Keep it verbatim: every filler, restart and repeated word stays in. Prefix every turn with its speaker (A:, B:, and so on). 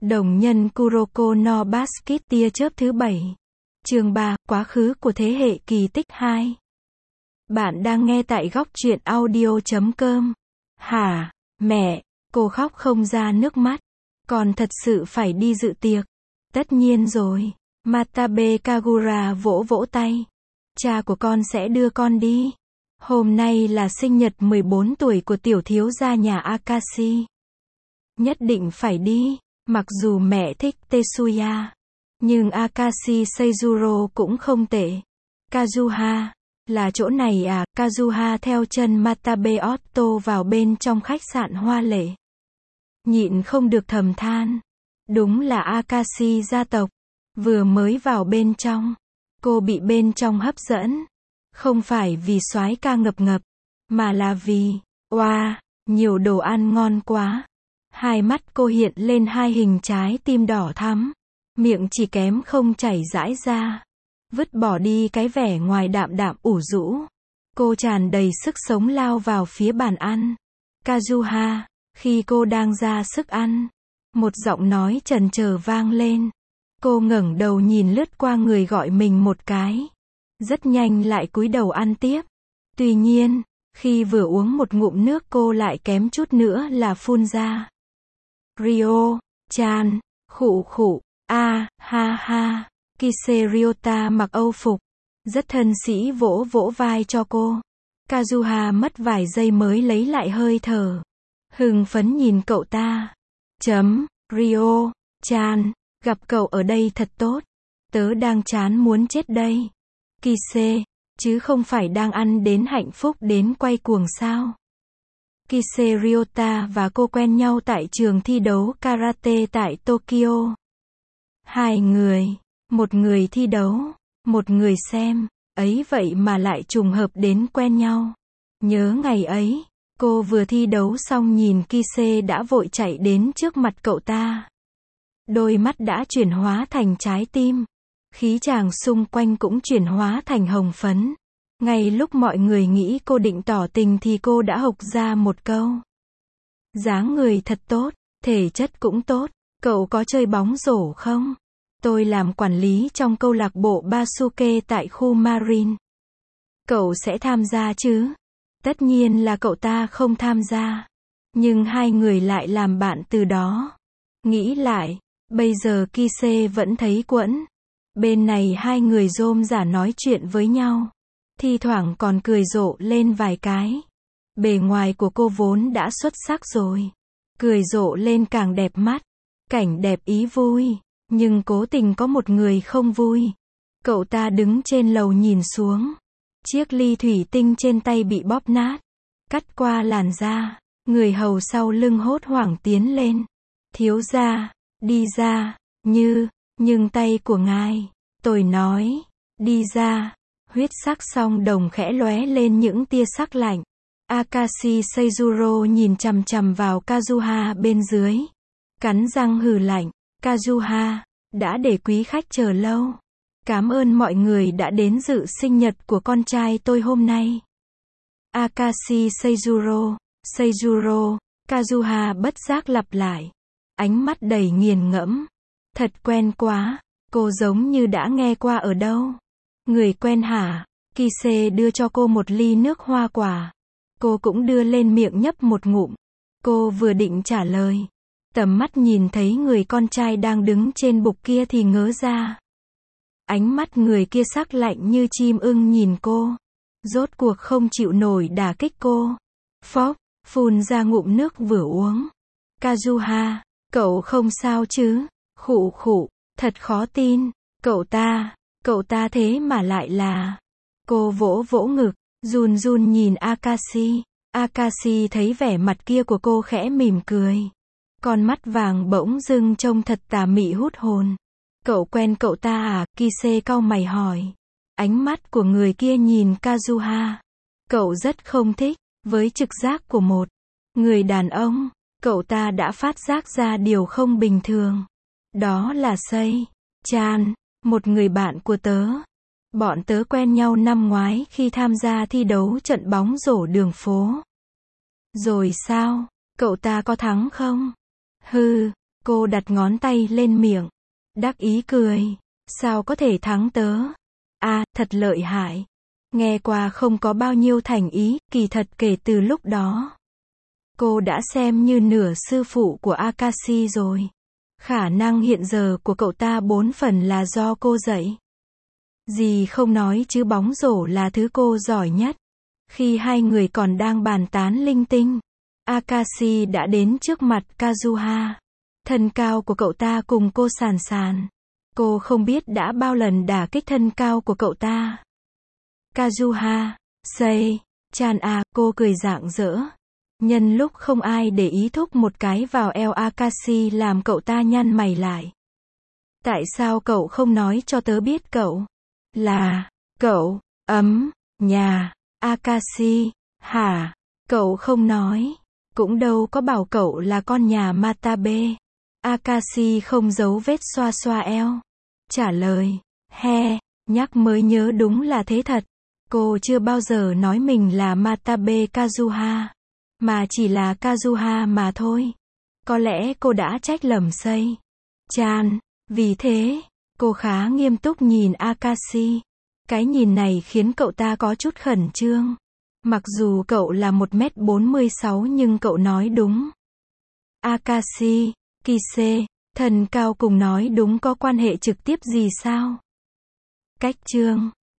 A: Đồng nhân Kuroko no Basket tia chớp thứ bảy. Chương ba, quá khứ của thế hệ kỳ tích hai. Bạn đang nghe tại góc truyện audio chấm com. Hả, mẹ, cô khóc không ra nước mắt. Con thật sự phải đi dự tiệc. Tất nhiên rồi. Matabe Kagura vỗ vỗ tay. Cha của con sẽ đưa con đi. Hôm nay là sinh nhật mười bốn tuổi của tiểu thiếu gia nhà Akashi. Nhất định phải đi. Mặc dù mẹ thích Tetsuya, nhưng Akashi Seijuro cũng không tệ. Kazuha, là chỗ này à? Kazuha theo chân Matabe Otto vào bên trong khách sạn hoa lệ. Nhịn không được thầm than. Đúng là Akashi gia tộc. Vừa mới vào bên trong, cô bị bên trong hấp dẫn. Không phải vì soái ca ngập ngập, mà là vì, oa, wow, nhiều đồ ăn ngon quá. Hai mắt cô hiện lên hai hình trái tim đỏ thắm. Miệng chỉ kém không chảy rãi ra. Vứt bỏ đi cái vẻ ngoài đạm đạm ủ rũ. Cô tràn đầy sức sống lao vào phía bàn ăn. Kazuha, khi cô đang ra sức ăn, một giọng nói trần chờ vang lên. Cô ngẩng đầu nhìn lướt qua người gọi mình một cái. Rất nhanh lại cúi đầu ăn tiếp. Tuy nhiên, khi vừa uống một ngụm nước cô lại kém chút nữa là phun ra. Ryo, chan, khụ khụ, a, ha ha. Kise Ryota mặc âu phục, rất thân sĩ vỗ vỗ vai cho cô. Kazuha mất vài giây mới lấy lại hơi thở. Hưng phấn nhìn cậu ta. Chấm, Ryo, chan, gặp cậu ở đây thật tốt. Tớ đang chán muốn chết đây. Kise, chứ không phải đang ăn đến hạnh phúc đến quay cuồng sao? Kise Ryota và cô quen nhau tại trường thi đấu karate tại Tokyo. Hai người, một người thi đấu, một người xem, ấy vậy mà lại trùng hợp đến quen nhau. Nhớ ngày ấy, cô vừa thi đấu xong nhìn Kise đã vội chạy đến trước mặt cậu ta. Đôi mắt đã chuyển hóa thành trái tim. Khí chàng xung quanh cũng chuyển hóa thành hồng phấn. Ngay lúc mọi người nghĩ cô định tỏ tình thì cô đã hộc ra một câu. Dáng người thật tốt, thể chất cũng tốt, cậu có chơi bóng rổ không? Tôi làm quản lý trong câu lạc bộ Basuke tại khu Marine. Cậu sẽ tham gia chứ? Tất nhiên là cậu ta không tham gia. Nhưng hai người lại làm bạn từ đó. Nghĩ lại, bây giờ Kise vẫn thấy quẫn. Bên này hai người rôm rả nói chuyện với nhau. Thi thoảng còn cười rộ lên vài cái. Bề ngoài của cô vốn đã xuất sắc rồi. Cười rộ lên càng đẹp mắt. Cảnh đẹp ý vui. Nhưng cố tình có một người không vui. Cậu ta đứng trên lầu nhìn xuống. Chiếc ly thủy tinh trên tay bị bóp nát. Cắt qua làn da. Người hầu sau lưng hốt hoảng tiến lên. Thiếu gia, đi ra, như, nhưng tay của ngài. Tôi nói, đi ra. Huyết sắc song đồng khẽ lóe lên những tia sắc lạnh. Akashi Seijuro nhìn chằm chằm vào Kazuha bên dưới. Cắn răng hừ lạnh. Kazuha, đã để quý khách chờ lâu. Cảm ơn mọi người đã đến dự sinh nhật của con trai tôi hôm nay. Akashi Seijuro, Seijuro, Kazuha bất giác lặp lại. Ánh mắt đầy nghiền ngẫm. Thật quen quá, cô giống như đã nghe qua ở đâu. Người quen hả? Kise đưa cho cô một ly nước hoa quả. Cô cũng đưa lên miệng nhấp một ngụm. Cô vừa định trả lời. Tầm mắt nhìn thấy người con trai đang đứng trên bục kia thì ngớ ra. Ánh mắt người kia sắc lạnh như chim ưng nhìn cô. Rốt cuộc không chịu nổi đả kích cô. Phốc, phun ra ngụm nước vừa uống. Kazuha, cậu không sao chứ? Khụ khụ, thật khó tin. Cậu ta, cậu ta thế mà lại là... Cô vỗ vỗ ngực, run run nhìn Akashi. Akashi thấy vẻ mặt kia của cô khẽ mỉm cười. Con mắt vàng bỗng dưng trông thật tà mị hút hồn. Cậu quen cậu ta à? Kise cau mày hỏi. Ánh mắt của người kia nhìn Kazuha. Cậu rất không thích. Với trực giác của một người đàn ông, cậu ta đã phát giác ra điều không bình thường. Đó là Sei Chan, một người bạn của tớ. Bọn tớ quen nhau năm ngoái khi tham gia thi đấu trận bóng rổ đường phố. Rồi sao? Cậu ta có thắng không? Hừ, Cô đặt ngón tay lên miệng. Đắc ý cười. Sao có thể thắng tớ? À, thật lợi hại. Nghe qua không có bao nhiêu thành ý, kỳ thật kể từ lúc đó. Cô đã xem như nửa sư phụ của Akashi rồi. Khả năng hiện giờ của cậu ta bốn phần là do cô dạy. Gì không nói chứ bóng rổ là thứ cô giỏi nhất. Khi hai người còn đang bàn tán linh tinh, Akashi đã đến trước mặt Kazuha. Thân cao của cậu ta cùng cô sàn sàn. Cô không biết đã bao lần đả kích thân cao của cậu ta. Kazuha, say, chan à, cô cười rạng rỡ. Nhân lúc không ai để ý thúc một cái vào eo Akashi làm cậu ta nhăn mày lại. Tại sao cậu không nói cho tớ biết cậu là cậu ấm nhà Akashi, hả? Cậu không nói, cũng đâu có bảo cậu là con nhà Matabe. Akashi không giấu vết xoa xoa eo. Trả lời, he, nhắc mới nhớ đúng là thế thật. Cô chưa bao giờ nói mình là Matabe Kazuha, mà chỉ là Kazuha mà thôi. Có lẽ cô đã trách lầm Sei chan. Vì thế, cô khá nghiêm túc nhìn Akashi. Cái nhìn này khiến cậu ta có chút khẩn trương. Mặc dù cậu là một mét bốn mươi sáu nhưng cậu nói đúng. Akashi, Kise, thân cao cùng nói đúng có quan hệ trực tiếp gì sao? Cách chương